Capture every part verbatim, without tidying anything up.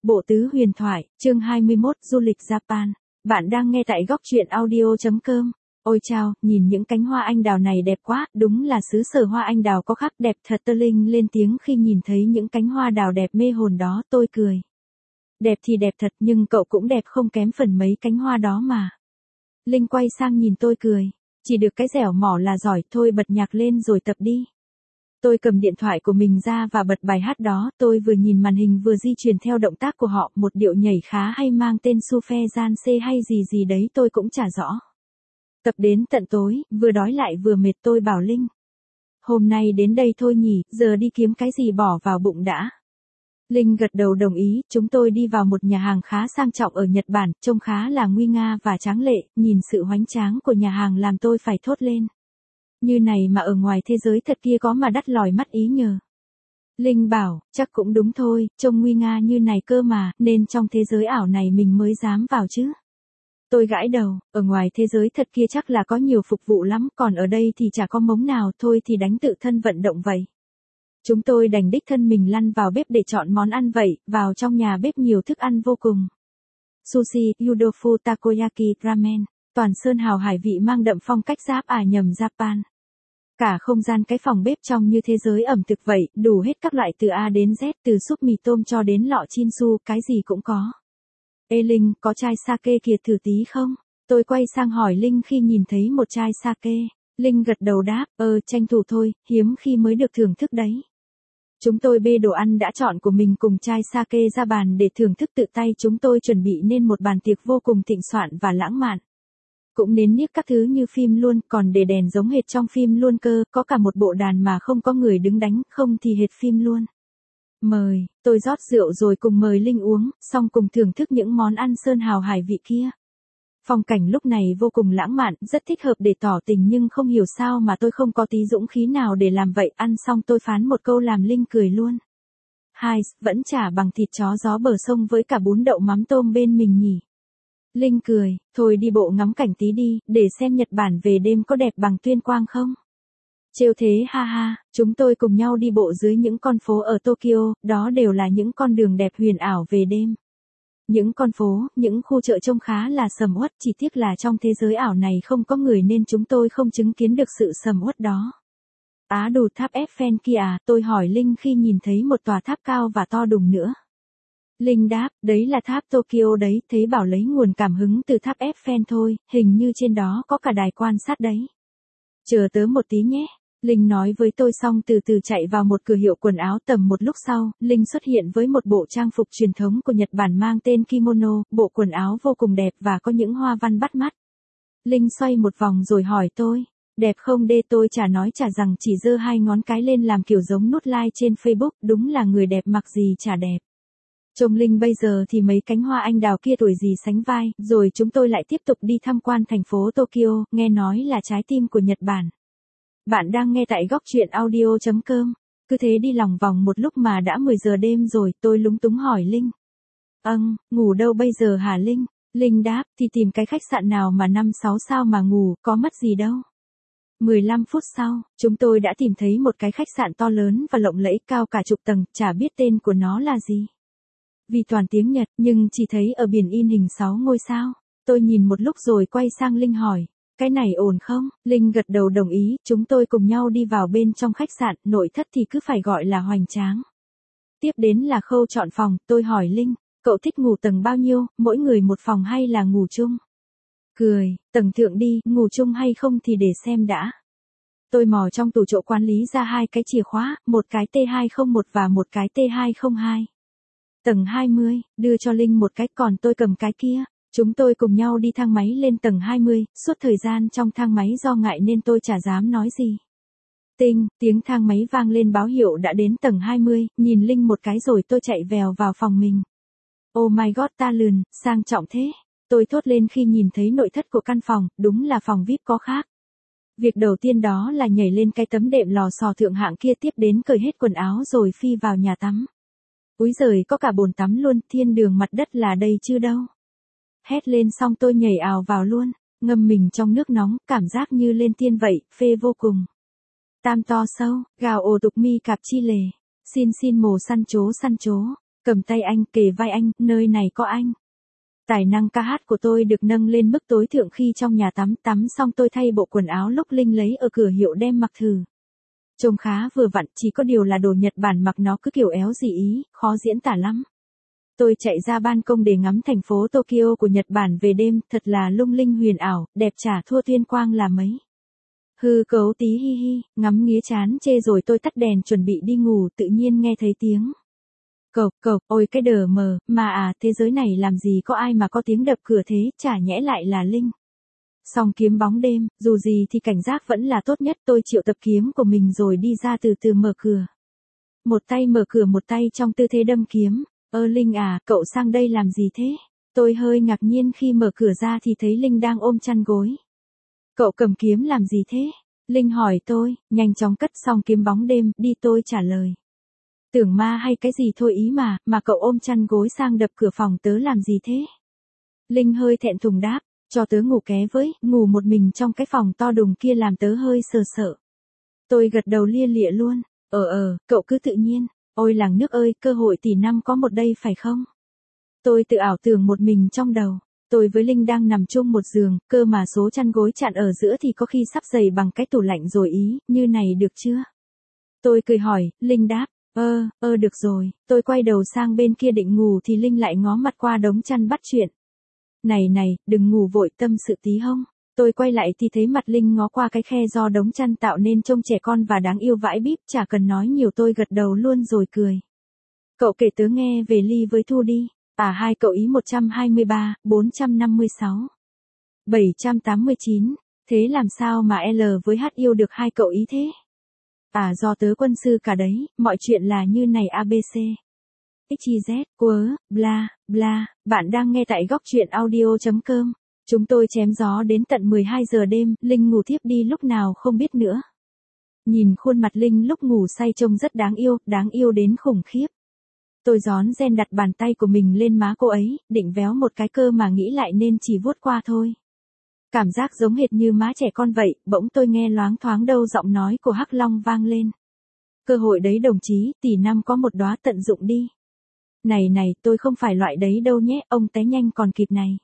Bộ tứ huyền thoại, chương hai mươi mốt, du lịch Japan. Bạn đang nghe tại góc truyện audio chấm com. Ôi chao, nhìn những cánh hoa anh đào này đẹp quá, đúng là xứ sở hoa anh đào có khác đẹp thật. Tơ Linh lên tiếng khi nhìn thấy những cánh hoa đào đẹp mê hồn đó. Tôi cười. Đẹp thì đẹp thật, nhưng cậu cũng đẹp không kém phần mấy cánh hoa đó mà. Linh quay sang nhìn tôi cười. Chỉ được cái dẻo mỏ là giỏi, thôi bật nhạc lên rồi tập đi. Tôi cầm điện thoại của mình ra và bật bài hát đó, tôi vừa nhìn màn hình vừa di chuyển theo động tác của họ, một điệu nhảy khá hay mang tên Sufe Janse hay gì gì đấy tôi cũng chả rõ. Tập đến tận tối, vừa đói lại vừa mệt, tôi bảo Linh. Hôm nay đến đây thôi nhỉ, giờ đi kiếm cái gì bỏ vào bụng đã. Linh gật đầu đồng ý, chúng tôi đi vào một nhà hàng khá sang trọng ở Nhật Bản, trông khá là nguy nga và tráng lệ, nhìn sự hoành tráng của nhà hàng làm tôi phải thốt lên. Như này mà ở ngoài thế giới thật kia có mà đắt lòi mắt ý nhờ. Linh bảo, chắc cũng đúng thôi, trông nguy nga như này cơ mà, nên trong thế giới ảo này mình mới dám vào chứ. Tôi gãi đầu, ở ngoài thế giới thật kia chắc là có nhiều phục vụ lắm, còn ở đây thì chả có mống nào, thôi thì đánh tự thân vận động vậy. Chúng tôi đành đích thân mình lăn vào bếp để chọn món ăn vậy, vào trong nhà bếp nhiều thức ăn vô cùng. Sushi, yudofu, takoyaki, ramen, toàn sơn hào hải vị mang đậm phong cách Giáp à nhầm Japan. Cả không gian cái phòng bếp trông như thế giới ẩm thực vậy, đủ hết các loại từ A đến Z, từ súp mì tôm cho đến lọ chinsu, cái gì cũng có. Ê Linh, có chai sake kìa thử tí không? Tôi quay sang hỏi Linh khi nhìn thấy một chai sake. Linh gật đầu đáp, ơ, tranh thủ thôi, hiếm khi mới được thưởng thức đấy. Chúng tôi bê đồ ăn đã chọn của mình cùng chai sake ra bàn để thưởng thức tự tay, chúng tôi chuẩn bị nên một bàn tiệc vô cùng thịnh soạn và lãng mạn. Cũng nến niếc các thứ như phim luôn, còn để đèn giống hệt trong phim luôn cơ, có cả một bộ đàn mà không có người đứng đánh, không thì hệt phim luôn. Mời, tôi rót rượu rồi cùng mời Linh uống, xong cùng thưởng thức những món ăn sơn hào hải vị kia. Phong cảnh lúc này vô cùng lãng mạn, rất thích hợp để tỏ tình nhưng không hiểu sao mà tôi không có tí dũng khí nào để làm vậy, ăn xong tôi phán một câu làm Linh cười luôn. Hai, vẫn chả bằng thịt chó gió bờ sông với cả bún đậu mắm tôm bên mình nhỉ. Linh cười, thôi đi bộ ngắm cảnh tí đi, để xem Nhật Bản về đêm có đẹp bằng Tuyên Quang không? Trêu thế ha ha, chúng tôi cùng nhau đi bộ dưới những con phố ở Tokyo, đó đều là những con đường đẹp huyền ảo về đêm. Những con phố, những khu chợ trông khá là sầm uất, chỉ tiếc là trong thế giới ảo này không có người nên chúng tôi không chứng kiến được sự sầm uất đó. Á đù tháp Eiffel kia à, tôi hỏi Linh khi nhìn thấy một tòa tháp cao và to đùng nữa. Linh đáp, đấy là tháp Tokyo đấy, thấy bảo lấy nguồn cảm hứng từ tháp Eiffel thôi, hình như trên đó có cả đài quan sát đấy. Chờ tớ một tí nhé. Linh nói với tôi xong từ từ chạy vào một cửa hiệu quần áo. Tầm một lúc sau, Linh xuất hiện với một bộ trang phục truyền thống của Nhật Bản mang tên kimono, bộ quần áo vô cùng đẹp và có những hoa văn bắt mắt. Linh xoay một vòng rồi hỏi tôi, đẹp không đê? Tôi chả nói chả rằng, chỉ giơ hai ngón cái lên làm kiểu giống nút like trên Facebook, đúng là người đẹp mặc gì chả đẹp. Trông Linh bây giờ thì mấy cánh hoa anh đào kia tuổi gì sánh vai, rồi chúng tôi lại tiếp tục đi tham quan thành phố Tokyo, nghe nói là trái tim của Nhật Bản. Bạn đang nghe tại góc truyện audio chấm com. Cứ thế đi lòng vòng một lúc mà đã mười giờ đêm rồi, tôi lúng túng hỏi Linh. Âng, ngủ đâu bây giờ hả Linh? Linh đáp, thì tìm cái khách sạn nào mà năm sáu sao mà ngủ, có mất gì đâu. mười lăm phút sau, chúng tôi đã tìm thấy một cái khách sạn to lớn và lộng lẫy cao cả chục tầng, chả biết tên của nó là gì. Vì toàn tiếng Nhật, nhưng chỉ thấy ở biển in hình sáu ngôi sao. Tôi nhìn một lúc rồi quay sang Linh hỏi, cái này ổn không? Linh gật đầu đồng ý, chúng tôi cùng nhau đi vào bên trong khách sạn, nội thất thì cứ phải gọi là hoành tráng. Tiếp đến là khâu chọn phòng, tôi hỏi Linh, cậu thích ngủ tầng bao nhiêu, mỗi người một phòng hay là ngủ chung? Cười, tầng thượng đi, ngủ chung hay không thì để xem đã. Tôi mò trong tủ chỗ quản lý ra hai cái chìa khóa, một cái T hai không một và một cái T hai không hai. Tầng hai mươi, đưa cho Linh một cái, còn tôi cầm cái kia. Chúng tôi cùng nhau đi thang máy lên tầng hai mươi, suốt thời gian trong thang máy do ngại nên tôi chả dám nói gì. Tinh, tiếng thang máy vang lên báo hiệu đã đến tầng hai mươi, nhìn Linh một cái rồi tôi chạy vèo vào phòng mình. Oh my god, ta lườn, sang trọng thế. Tôi thốt lên khi nhìn thấy nội thất của căn phòng, đúng là phòng vi ai pi có khác. Việc đầu tiên đó là nhảy lên cái tấm đệm lò xò thượng hạng kia, tiếp đến cởi hết quần áo rồi phi vào nhà tắm. Úi giời, có cả bồn tắm luôn, thiên đường mặt đất là đây chứ đâu. Hét lên xong tôi nhảy ào vào luôn, ngâm mình trong nước nóng, cảm giác như lên tiên vậy, phê vô cùng. Tam to sâu, gào ồ tục mi cạp chi lề, xin xin mồ săn chố săn chố. Cầm tay anh, kề vai anh, nơi này có anh. Tài năng ca hát của tôi được nâng lên mức tối thượng khi trong nhà tắm, tắm xong tôi thay bộ quần áo lúc Linh lấy ở cửa hiệu đem mặc thử. Trông khá vừa vặn, chỉ có điều là đồ Nhật Bản mặc nó cứ kiểu éo gì ý, khó diễn tả lắm. Tôi chạy ra ban công để ngắm thành phố Tokyo của Nhật Bản về đêm, thật là lung linh huyền ảo, đẹp chả thua Tuyên Quang là mấy. Hư cấu tí hi hi, ngắm nghía chán chê rồi tôi tắt đèn chuẩn bị đi ngủ, tự nhiên nghe thấy tiếng. Cộc cộc, ôi cái đờ mờ, mà à, thế giới này làm gì có ai mà có tiếng đập cửa thế, chả nhẽ lại là Linh. Song kiếm bóng đêm, dù gì thì cảnh giác vẫn là tốt nhất, tôi triệu tập kiếm của mình rồi đi ra từ từ mở cửa. Một tay mở cửa một tay trong tư thế đâm kiếm, ơ Linh à, cậu sang đây làm gì thế? Tôi hơi ngạc nhiên khi mở cửa ra thì thấy Linh đang ôm chăn gối. Cậu cầm kiếm làm gì thế? Linh hỏi tôi, nhanh chóng cất xong kiếm bóng đêm, đi tôi trả lời. Tưởng ma hay cái gì thôi ý mà, mà cậu ôm chăn gối sang đập cửa phòng tớ làm gì thế? Linh hơi thẹn thùng đáp, cho tớ ngủ ké với, ngủ một mình trong cái phòng to đùng kia làm tớ hơi sờ sợ. Tôi gật đầu lia lịa luôn, ờ ờ, cậu cứ tự nhiên, ôi làng nước ơi, cơ hội tỷ năm có một đây phải không? Tôi tự ảo tưởng một mình trong đầu, tôi với Linh đang nằm chung một giường, cơ mà số chăn gối chặn ở giữa thì có khi sắp dày bằng cái tủ lạnh rồi ý, như này được chưa? Tôi cười hỏi, Linh đáp, ơ, ơ được rồi, tôi quay đầu sang bên kia định ngủ thì Linh lại ngó mặt qua đống chăn bắt chuyện. Này này, đừng ngủ vội, tâm sự tí hông. Tôi quay lại thì thấy mặt Linh ngó qua cái khe do đống chăn tạo nên trông trẻ con và đáng yêu vãi bíp, chả cần nói nhiều tôi gật đầu luôn rồi cười. Cậu kể tớ nghe về Ly với Thu đi. À hai cậu ý một trăm hai mươi ba, bốn trăm năm mươi sáu, bảy trăm tám mươi chín, thế làm sao mà L với H yêu được hai cậu ý thế? À do tớ quân sư cả đấy, mọi chuyện là như này a bê xê. ích i dét, quớ, bla, bla, bạn đang nghe tại góc truyện audio chấm com. Chúng tôi chém gió đến tận mười hai giờ đêm, Linh ngủ thiếp đi lúc nào không biết nữa. Nhìn khuôn mặt Linh lúc ngủ say trông rất đáng yêu, đáng yêu đến khủng khiếp. Tôi rón ren đặt bàn tay của mình lên má cô ấy, định véo một cái cơ mà nghĩ lại nên chỉ vuốt qua thôi. Cảm giác giống hệt như má trẻ con vậy, bỗng tôi nghe loáng thoáng đâu giọng nói của Hắc Long vang lên. Cơ hội đấy đồng chí, tỷ năm có một đóa tận dụng đi. Này này, tôi không phải loại đấy đâu nhé, ông té nhanh còn kịp này.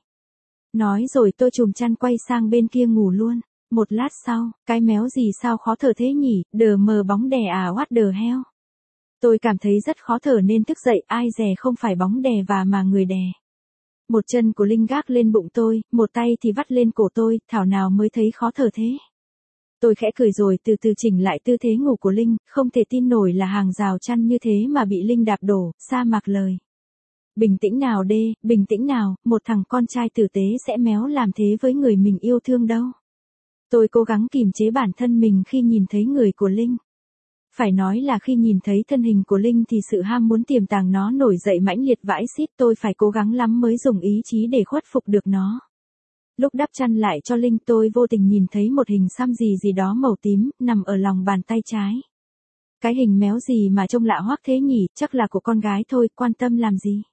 Nói rồi tôi chùm chăn quay sang bên kia ngủ luôn. Một lát sau, cái méo gì sao khó thở thế nhỉ, đờ mờ bóng đè à what the hell. Tôi cảm thấy rất khó thở nên thức dậy, ai dè không phải bóng đè và mà người đè. Một chân của Linh gác lên bụng tôi, một tay thì vắt lên cổ tôi, thảo nào mới thấy khó thở thế. Tôi khẽ cười rồi từ từ chỉnh lại tư thế ngủ của Linh, không thể tin nổi là hàng rào chăn như thế mà bị Linh đạp đổ, sa mạc lời. Bình tĩnh nào đê, bình tĩnh nào, một thằng con trai tử tế sẽ méo làm thế với người mình yêu thương đâu. Tôi cố gắng kìm chế bản thân mình khi nhìn thấy người của Linh. Phải nói là khi nhìn thấy thân hình của Linh thì sự ham muốn tiềm tàng nó nổi dậy mãnh liệt vãi xít, tôi phải cố gắng lắm mới dùng ý chí để khuất phục được nó. Lúc đắp chăn lại cho Linh tôi vô tình nhìn thấy một hình xăm gì gì đó màu tím, nằm ở lòng bàn tay trái. Cái hình méo gì mà trông lạ hoắc thế nhỉ, chắc là của con gái thôi, quan tâm làm gì.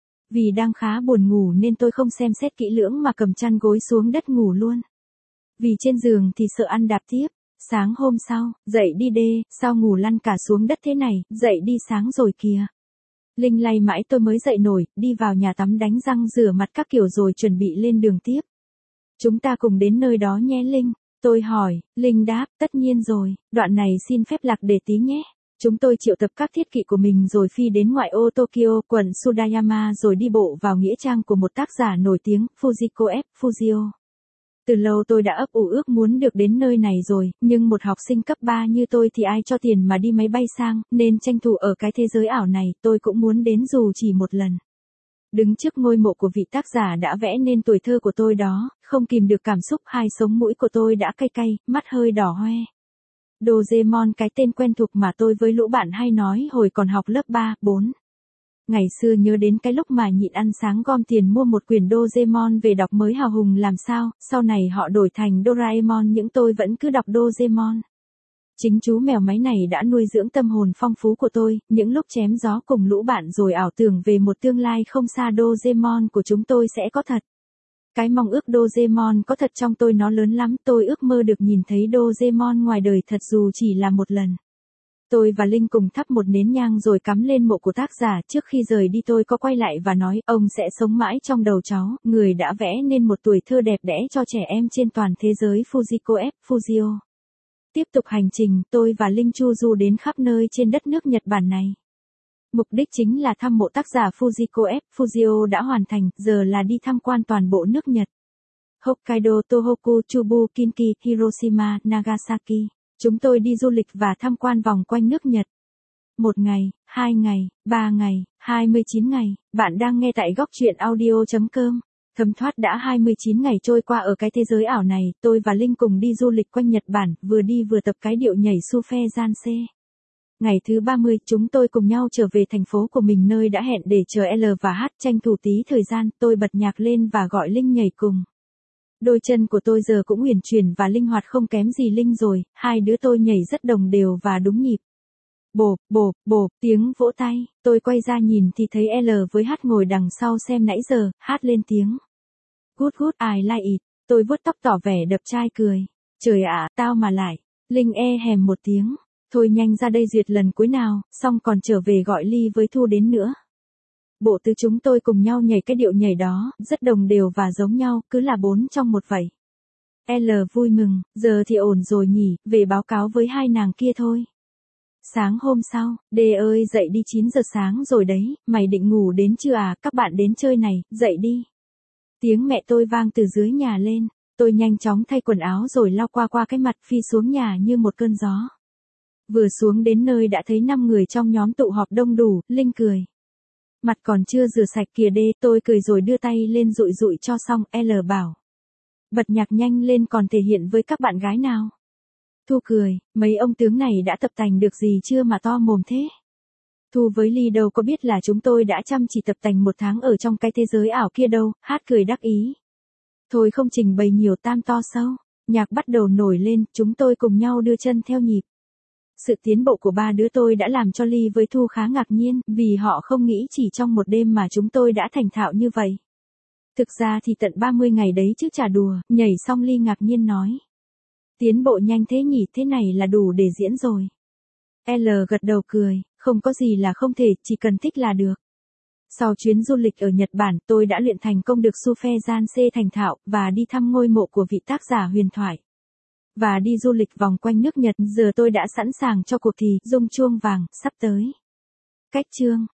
Vì đang khá buồn ngủ nên tôi không xem xét kỹ lưỡng mà cầm chăn gối xuống đất ngủ luôn. Vì trên giường thì sợ ăn đạp tiếp. Sáng hôm sau, dậy đi đê, sao ngủ lăn cả xuống đất thế này, dậy đi sáng rồi kìa. Linh lay mãi tôi mới dậy nổi, đi vào nhà tắm đánh răng rửa mặt các kiểu rồi chuẩn bị lên đường tiếp. Chúng ta cùng đến nơi đó nhé Linh. Tôi hỏi, Linh đáp, tất nhiên rồi, đoạn này xin phép lạc đề tí nhé. Chúng tôi triệu tập các thiết kỵ của mình rồi phi đến ngoại ô Tokyo, quận Sudayama rồi đi bộ vào nghĩa trang của một tác giả nổi tiếng, Fujiko F. Fujio. Từ lâu tôi đã ấp ủ ước muốn được đến nơi này rồi, nhưng một học sinh cấp ba như tôi thì ai cho tiền mà đi máy bay sang, nên tranh thủ ở cái thế giới ảo này, tôi cũng muốn đến dù chỉ một lần. Đứng trước ngôi mộ của vị tác giả đã vẽ nên tuổi thơ của tôi đó, không kìm được cảm xúc, hai sống mũi của tôi đã cay cay, mắt hơi đỏ hoe. Doraemon, cái tên quen thuộc mà tôi với lũ bạn hay nói hồi còn học lớp ba, bốn. Ngày xưa nhớ đến cái lúc mà nhịn ăn sáng gom tiền mua một quyển Doraemon về đọc mới hào hùng làm sao, sau này họ đổi thành Doraemon nhưng tôi vẫn cứ đọc Doraemon. Chính chú mèo máy này đã nuôi dưỡng tâm hồn phong phú của tôi, những lúc chém gió cùng lũ bạn rồi ảo tưởng về một tương lai không xa Doraemon của chúng tôi sẽ có thật. Cái mong ước Doraemon có thật trong tôi nó lớn lắm, tôi ước mơ được nhìn thấy Doraemon ngoài đời thật dù chỉ là một lần. Tôi và Linh cùng thắp một nén nhang rồi cắm lên mộ của tác giả. Trước khi rời đi tôi có quay lại và nói, ông sẽ sống mãi trong đầu cháu, người đã vẽ nên một tuổi thơ đẹp đẽ cho trẻ em trên toàn thế giới. Fujiko F. Fujio. Tiếp tục hành trình, tôi và Linh chu du đến khắp nơi trên đất nước Nhật Bản này. Mục đích chính là thăm mộ tác giả Fujiko F. Fujio đã hoàn thành, giờ là đi tham quan toàn bộ nước Nhật. Hokkaido, Tohoku, Chubu, Kinki, Hiroshima, Nagasaki. Chúng tôi đi du lịch và tham quan vòng quanh nước Nhật. Một ngày, hai ngày, ba ngày, hai mươi chín ngày, bạn đang nghe tại góc truyện audio chấm com. Thấm thoát đã hai mươi chín ngày trôi qua ở cái thế giới ảo này, tôi và Linh cùng đi du lịch quanh Nhật Bản, vừa đi vừa tập cái điệu nhảy Sufe Janse. Ngày thứ ba mươi, chúng tôi cùng nhau trở về thành phố của mình nơi đã hẹn để chờ L và H. Tranh thủ tí thời gian, tôi bật nhạc lên và gọi Linh nhảy cùng. Đôi chân của tôi giờ cũng uyển chuyển và linh hoạt không kém gì Linh rồi, hai đứa tôi nhảy rất đồng đều và đúng nhịp. Bộp, bộp, bộp, tiếng vỗ tay, tôi quay ra nhìn thì thấy L với H ngồi đằng sau xem nãy giờ, H lên tiếng. Good good, I like it, tôi vuốt tóc tỏ vẻ đập chai cười. Trời ạ, tao mà lại. Linh e hèm một tiếng. Thôi nhanh ra đây duyệt lần cuối nào, xong còn trở về gọi Ly với Thu đến nữa. Bộ tứ chúng tôi cùng nhau nhảy cái điệu nhảy đó, rất đồng đều và giống nhau, cứ là bốn trong một vậy. L vui mừng, giờ thì ổn rồi nhỉ, về báo cáo với hai nàng kia thôi. Sáng hôm sau, D ơi dậy đi chín giờ sáng rồi đấy, mày định ngủ đến chưa à, các bạn đến chơi này, dậy đi. Tiếng mẹ tôi vang từ dưới nhà lên, tôi nhanh chóng thay quần áo rồi lau qua qua cái mặt phi xuống nhà như một cơn gió. Vừa xuống đến nơi đã thấy năm người trong nhóm tụ họp đông đủ, Linh cười. Mặt còn chưa rửa sạch kìa đê, tôi cười rồi đưa tay lên dụi dụi cho xong, L bảo. Bật nhạc nhanh lên còn thể hiện với các bạn gái nào. Thu cười, mấy ông tướng này đã tập tành được gì chưa mà to mồm thế. Thu với Ly đâu có biết là chúng tôi đã chăm chỉ tập tành một tháng ở trong cái thế giới ảo kia đâu, Hát cười đắc ý. Thôi không trình bày nhiều tam to sâu, nhạc bắt đầu nổi lên, chúng tôi cùng nhau đưa chân theo nhịp. Sự tiến bộ của ba đứa tôi đã làm cho Ly với Thu khá ngạc nhiên, vì họ không nghĩ chỉ trong một đêm mà chúng tôi đã thành thạo như vậy. Thực ra thì tận ba mươi ngày đấy chứ chả đùa, nhảy xong Ly ngạc nhiên nói. Tiến bộ nhanh thế nhỉ, thế này là đủ để diễn rồi. L gật đầu cười, không có gì là không thể, chỉ cần thích là được. Sau chuyến du lịch ở Nhật Bản, tôi đã luyện thành công được Sufe Janse thành thạo, và đi thăm ngôi mộ của vị tác giả huyền thoại. Và đi du lịch vòng quanh nước Nhật, giờ tôi đã sẵn sàng cho cuộc thi rung chuông vàng, sắp tới. Cách chương